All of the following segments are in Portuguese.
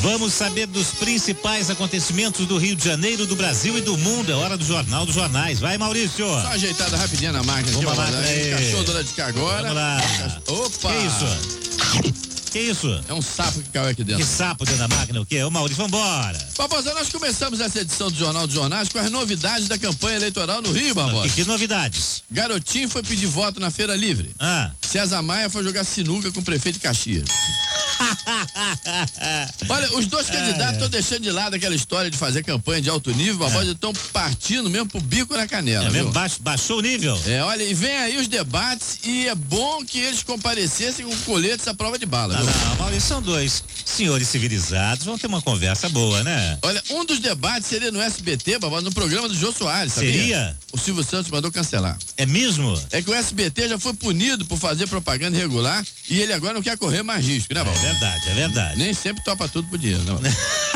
Vamos saber dos principais acontecimentos do Rio de Janeiro, do Brasil e do mundo. É hora do Jornal dos Jornais. Vai, Maurício. Só ajeitada rapidinho na máquina. Vamos lá, cachorro dona de cá agora. Vamos lá. Opa! Que isso? Que isso? É um sapo que caiu aqui dentro. Que sapo dentro da máquina, o quê? Ô Maurício, vambora. Barbosa, nós começamos essa edição do Jornal dos Jornais com as novidades da campanha eleitoral no Rio, Barbosa. Que novidades? Garotinho foi pedir voto na Feira Livre. César Maia foi jogar sinuca com o prefeito de Caxias. Olha, os dois candidatos estão deixando de lado aquela história de fazer campanha de alto nível, Barbosa, estão partindo mesmo pro bico na canela. É mesmo? Baixou o nível? Olha, e vem aí os debates e é bom que eles comparecessem com coletes à prova de bala. Não, Maurício, são dois senhores civilizados, vão ter uma conversa boa, né? Olha, um dos debates seria no SBT, Barbosa, no programa do Jô Soares, sabia? Seria? O Silvio Santos mandou cancelar. É mesmo? É que o SBT já foi punido por fazer propaganda irregular e ele agora não quer correr mais risco, né, Barbosa? É verdade. Nem sempre topa tudo por dinheiro, né?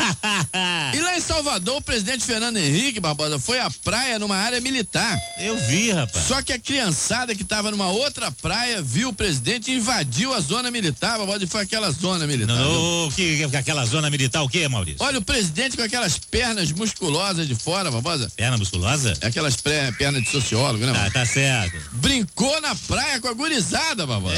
E lá em Salvador, o presidente Fernando Henrique, Barbosa, foi à praia numa área militar. Eu vi, rapaz. Só que a criançada que estava numa outra praia viu o presidente e invadiu a zona militar, Barbosa, e foi aquela zona militar. Aquela zona militar o quê, Maurício? Olha, o presidente com aquelas pernas musculosas de fora, Barbosa. Perna musculosa? Aquelas pernas de sociólogo, né, Barbosa? Tá certo. Brincou na praia com a gurizada, Barbosa.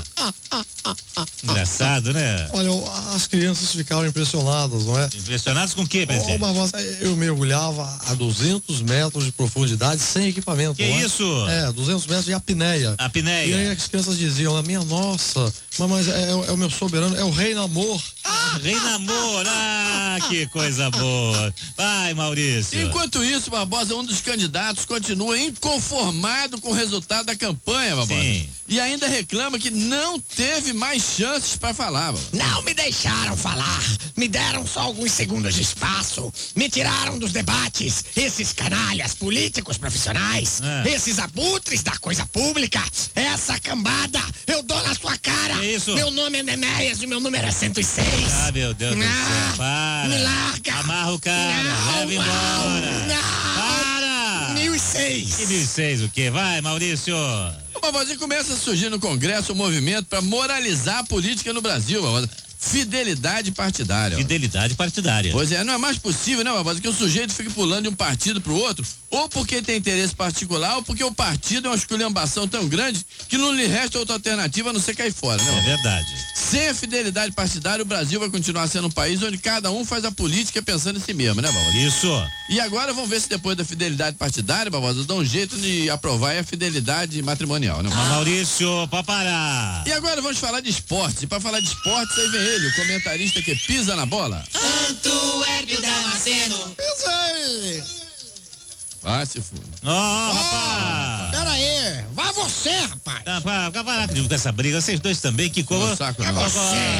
Engraçado, né? Olha, as crianças ficaram impressionadas, não é? Impressionados com o quê, presidente? Barbosa, eu mergulhava a 200 metros de profundidade sem equipamento. Que isso? 200 metros de apneia. Apneia. E aí as crianças diziam, minha nossa, mas é o meu soberano, é o rei Namor. Rei Namor, que coisa boa. Vai, Maurício. Enquanto isso, Barbosa, um dos candidatos continua inconformado com o resultado da campanha, Barbosa. Sim. E ainda reclama que não teve mais chances para falar, Barbosa. Não me deixaram falar, me deram só alguns segundos de espaço, me tiraram dos debates, esses canalhas políticos profissionais, esses abutres da coisa pública, essa cambada, eu dou na sua cara. Que isso? Meu nome é Nenéias e meu número é 106. Meu Deus do céu, para. Me larga. Amarra o cara, leva embora. Para. 1006. Que 1006 o quê? Vai, Maurício. Barbosa, começa a surgir no Congresso um movimento para moralizar a política no Brasil, Barbosa. Fidelidade partidária. Fidelidade partidária. Pois é, não é mais possível, né, Barbosa, que o sujeito fique pulando de um partido pro outro, ou porque tem interesse particular, ou porque o partido é uma esculhambação tão grande que não lhe resta outra alternativa a não ser cair fora, né? É verdade. Sem a fidelidade partidária, o Brasil vai continuar sendo um país onde cada um faz a política pensando em si mesmo, né, Barbosa? Isso. E agora vamos ver se depois da fidelidade partidária, Barbosa, dá um jeito de aprovar a fidelidade matrimonial, né? Maurício, pra parar. E agora vamos falar de esportes. E pra falar de esportes, aí vem ele, o comentarista que pisa na bola. Antuérpio Damasceno. Pisei! Vai se for. Rapaz. Pera aí, vai você, rapaz. Parar com essa briga, vocês dois também, que coisa. Saco, É você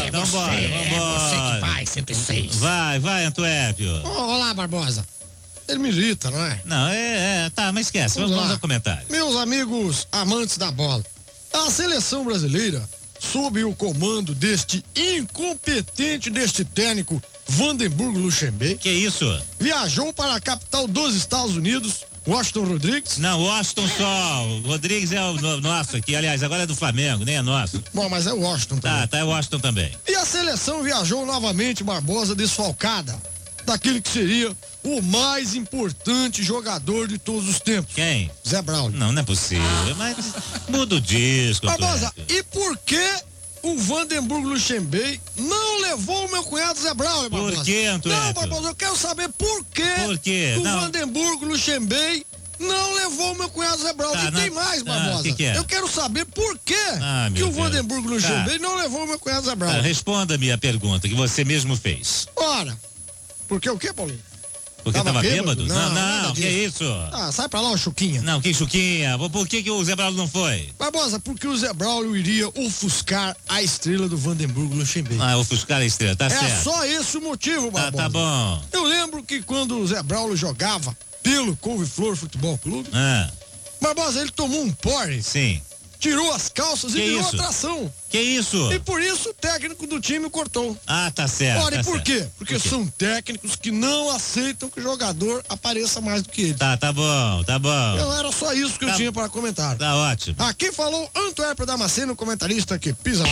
que Vambora. faz 106. Vai, Antuérpio. Olá, Barbosa. Ele me irrita, não é? Não, tá, mas esquece, vamos ao comentário. Meus amigos amantes da bola, a seleção brasileira, sob o comando deste incompetente deste técnico, Vandenburgo Luxemburgo. Que isso? Viajou para a capital dos Estados Unidos, Washington Rodrigues. Não, Washington só. O Rodrigues é o nosso aqui. Aliás, agora é do Flamengo, nem é nosso. Bom, mas é Washington também. Tá, é Washington também. E a seleção viajou novamente, Barbosa, desfalcada daquele que seria o mais importante jogador de todos os tempos. Quem? Zé Braulio. Não é possível. Mas muda o disco. Barbosa, e por que o Vandenburgo Luxemburgo não levou o meu cunhado Zé Braulio, Barbosa? Por que, Antônio? Não, Barbosa, eu quero saber por quê. Por quê? O Não. Vandenburgo Luxemburgo não levou o meu cunhado Zé Braulio. Tá, E tem mais, o Barbosa. que é? Eu quero saber por quê que meu o Deus. Vandenburgo Luxemburgo não levou o meu cunhado Zé Braulio. Responda-me a pergunta que você mesmo fez. Ora, porque o quê, Paulinho? Porque tava bêbado? Não, que disso. isso? Ah, sai pra lá, ô Chuquinha. Não, que Chuquinha? Por que o Zé Braulio não foi? Barbosa, porque o Zé Braulio iria ofuscar a estrela do Vandenburgo Luxemburgo. Ofuscar a estrela, tá certo. É só esse o motivo, Barbosa. Tá bom. Eu lembro que quando o Zé Braulio jogava pelo Couve-Flor Futebol Clube, Barbosa, ele tomou um porre. Sim. Tirou as calças e virou atração. Que isso? E por isso o técnico do time cortou. Tá certo. Ora, tá e por certo. quê? Porque são técnicos que não aceitam que o jogador apareça mais do que ele. Tá bom. Era só isso que eu tinha para comentar. Tá ótimo. Aqui falou Antuérpio Damasceno, comentarista que pisa.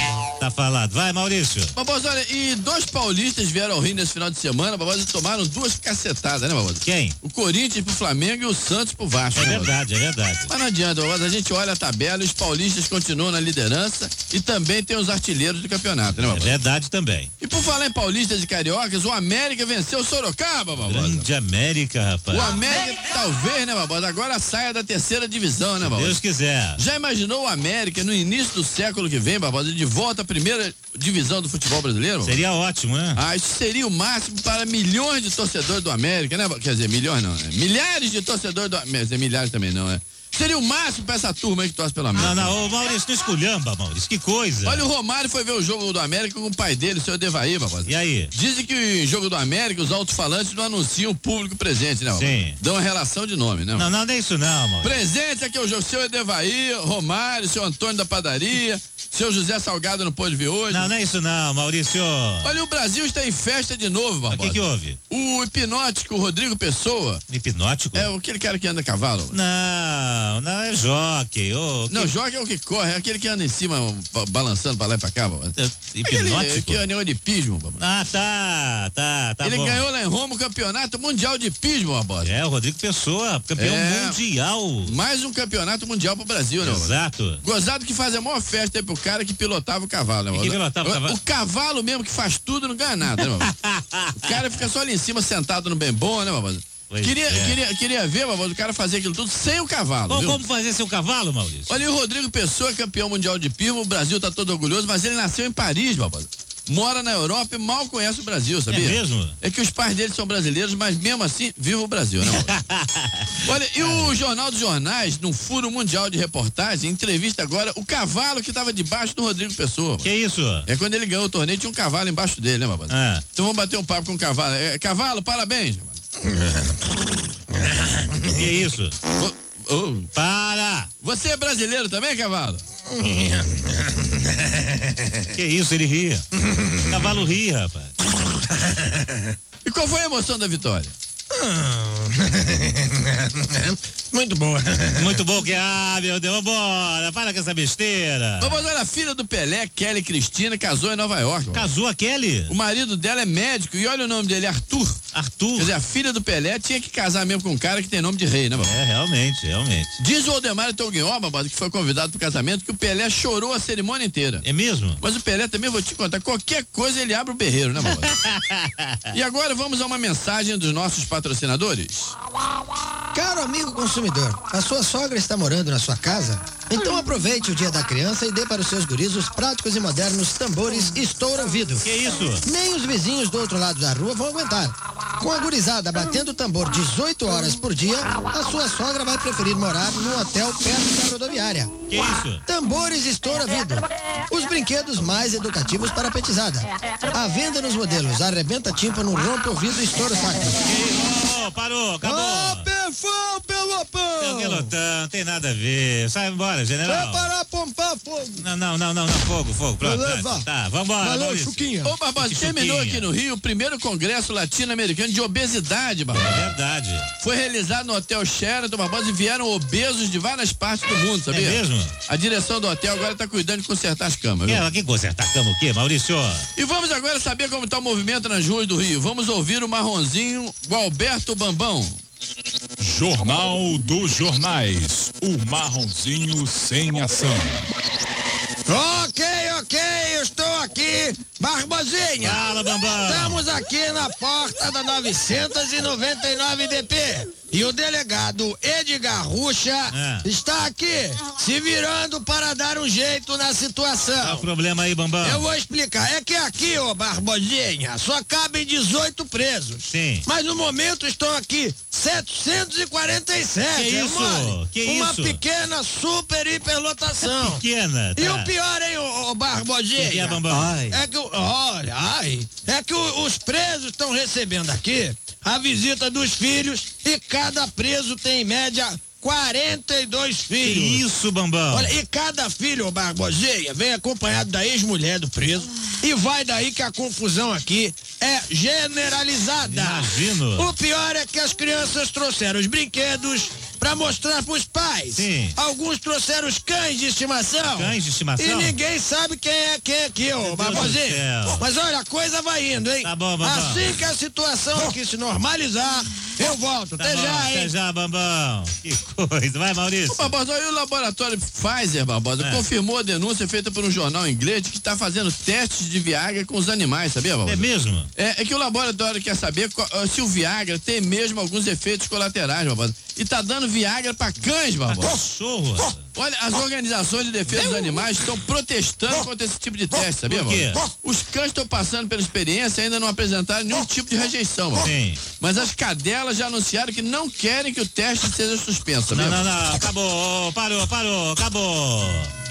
Tá falado. Vai, Maurício. Barbosa, olha, e 2 paulistas vieram ao Rio nesse final de semana, Barbosa, e tomaram 2 cacetadas, né, Barbosa? Quem? O Corinthians pro Flamengo e o Santos pro Vasco. É né, verdade, é verdade. Mas não adianta, Barbosa, a gente olha a tabela e os paulistas continuam na liderança e também tem os artilheiros do campeonato, né, É Barbosa? verdade também. E por falar em paulistas e cariocas, o América venceu o Sorocaba, Barbosa. Grande América, rapaz. O América talvez, né, Barbosa, agora saia da 3ª divisão, né, Barbosa? Deus quiser. Já imaginou o América no início do século que vem, Barbosa, de volta à 1ª divisão do futebol brasileiro? Barbosa? Seria ótimo, né? Ah, isso seria o máximo para milhões de torcedores do América, né? Quer dizer, milhões não, né? Milhares de torcedores do América, quer dizer, milhares também não, né? Seria o máximo pra essa turma aí que torce pelo América. Não, ô Maurício, não esculhamba, Maurício, que coisa. Olha, o Romário foi ver o jogo do América com o pai dele, o seu Edevair, Barbosa. E aí? Dizem que o jogo do América, os alto-falantes não anunciam o público presente, né, Barbosa? Sim. Dão uma relação de nome, né? Não, não é isso não, Maurício. Presente aqui o seu Edevair, Romário, seu Antônio da padaria, seu José Salgado não pôde vir hoje. Não é isso não, Maurício. Olha, o Brasil está em festa de novo, O Barbosa. que houve? O hipnótico Rodrigo Pessoa, Hipnótico? é aquele cara que anda a cavalo. Não, é jockey. Não, joga é o que corre, é aquele que anda em cima, balançando pra lá e pra cá, Barbosa. Hipnótico? Que é negócio de pismo, Barbosa. Tá Ele bom. ganhou lá em Roma o campeonato mundial de pismo, Barbosa. É, o Rodrigo Pessoa, campeão mundial. Mais um campeonato mundial pro Brasil, né, Barbosa? Exato. Gozado que faz a maior festa aí pro cara que pilotava o cavalo, né, Barbosa? Que pilotava o cavalo? O cavalo mesmo que faz tudo não ganha nada, né, Barbosa? O cara fica só ali em cima sentado no bem bom, né, Barbosa? Pois Queria ver, Barbosa, o cara fazer aquilo tudo sem o cavalo. Viu? Como fazer seu cavalo, Maurício? Olha, o Rodrigo Pessoa é campeão mundial de pismo, o Brasil tá todo orgulhoso, mas ele nasceu em Paris, Barbosa. Mora na Europa e mal conhece o Brasil, sabia? É mesmo? É que os pais dele são brasileiros, mas mesmo assim, viva o Brasil, né, Barbosa? Olha, e o Jornal dos Jornais, num furo mundial de reportagem, entrevista agora o cavalo que estava debaixo do Rodrigo Pessoa. Que isso? É quando ele ganhou o torneio, tinha um cavalo embaixo dele, né, Barbosa? Então vamos bater um papo com o cavalo. Cavalo, parabéns. Que isso? Para! Você é brasileiro também, cavalo? Que isso, ele ria. Cavalo ria, rapaz. E qual foi a emoção da vitória? Muito boa. Muito bom que, meu Deus, vambora, para com essa besteira. Vamos olha, a filha do Pelé, Kelly Cristina, casou em Nova York. Casou a Kelly? O marido dela é médico e olha o nome dele, Arthur. Arthur? Quer dizer, a filha do Pelé tinha que casar mesmo com um cara que tem nome de rei, né, Barbosa? É, realmente. Diz o Aldemar Toguió, Barbosa, que foi convidado pro casamento, que o Pelé chorou a cerimônia inteira. É mesmo? Mas o Pelé também, vou te contar, qualquer coisa ele abre o berreiro, né, Barbosa? E agora vamos a uma mensagem dos nossos patrocinadores. Caro amigo consumidor, a sua sogra está morando na sua casa? Então aproveite o Dia da Criança e dê para os seus guris os práticos e modernos tambores Estoura Ouvido. Que isso? Nem os vizinhos do outro lado da rua vão aguentar. Com a gurizada batendo tambor 18 horas por dia, a sua sogra vai preferir morar num hotel perto da rodoviária. Que isso? Tambores Estoura Ouvido. Os brinquedos mais educativos para a petizada. À venda nos modelos Arrebenta Tímpano, Rompe Ouvido e Estouro Sacro. Parou, acabou. Pelotão, pelotão. Pelotão, tem nada a ver. Sai embora, general. Vai parar, pompar fogo. Não, fogo. Pronto. Tá, vambora. Valeu, Maurício. Chuquinha. Ô, Barbosa, terminou aqui no Rio o primeiro congresso latino-americano de obesidade, Barbosa. É verdade. Foi realizado no Hotel Sheraton, Barbosa, e vieram obesos de várias partes do mundo, sabia? É mesmo? A direção do hotel agora tá cuidando de consertar as camas, viu? Que consertar a cama o quê, Maurício? E vamos agora saber como tá o movimento nas ruas do Rio. Vamos ouvir o Marronzinho Gualberto Bambão. Jornal dos Jornais, o Marronzinho sem ação. Ok, eu estou aqui, Barbosinha. Fala, Bambam. Estamos aqui na porta da 999 DP. E o delegado Edgar Rucha está aqui, se virando para dar um jeito na situação. Qual o problema aí, Bambam? Eu vou explicar. É que aqui, ô Barbosinha, só cabem 18 presos. Sim. Mas no momento estão aqui 747. Que isso? Mano. Que Uma isso? pequena super hiperlotação. Pequena. E tá. o pior, hein, ô Barbosinha? Que é, Bambam? É que, os presos estão recebendo aqui a visita dos filhos e cada preso tem em média 42 filhos. Que isso, Bambam? Olha, e cada filho, ô Barbosinha, vem acompanhado da ex-mulher do preso e vai daí que a confusão aqui é generalizada. Imagino. O pior é que as crianças trouxeram os brinquedos pra mostrar pros pais. Sim. Alguns trouxeram os cães de estimação. Cães de estimação? E ninguém sabe quem é quem aqui, ô Barbosinho. Mas olha, a coisa vai indo, hein? Tá bom, Bambam. Assim que a situação aqui se normalizar, eu volto. Tá Até bom, já, hein? até já, Bambam. Que coisa. Vai, Maurício. Ô, Barbosa, aí o laboratório Pfizer, Barbosa, confirmou a denúncia feita por um jornal inglês de que está fazendo testes de Viagra com os animais, sabia, Barbosa? É mesmo? É que o laboratório quer saber se o Viagra tem mesmo alguns efeitos colaterais, Barbosa. E tá dando Viagra pra cães, Barbosa. Cachorro. Olha, as organizações de defesa dos animais estão protestando contra esse tipo de teste, sabia, Por quê? Barbosa? Os cães estão passando pela experiência e ainda não apresentaram nenhum tipo de rejeição, Barbosa. Sim. Mas as cadelas já anunciaram que não querem que o teste seja suspenso, sabia? Não, acabou, parou, acabou.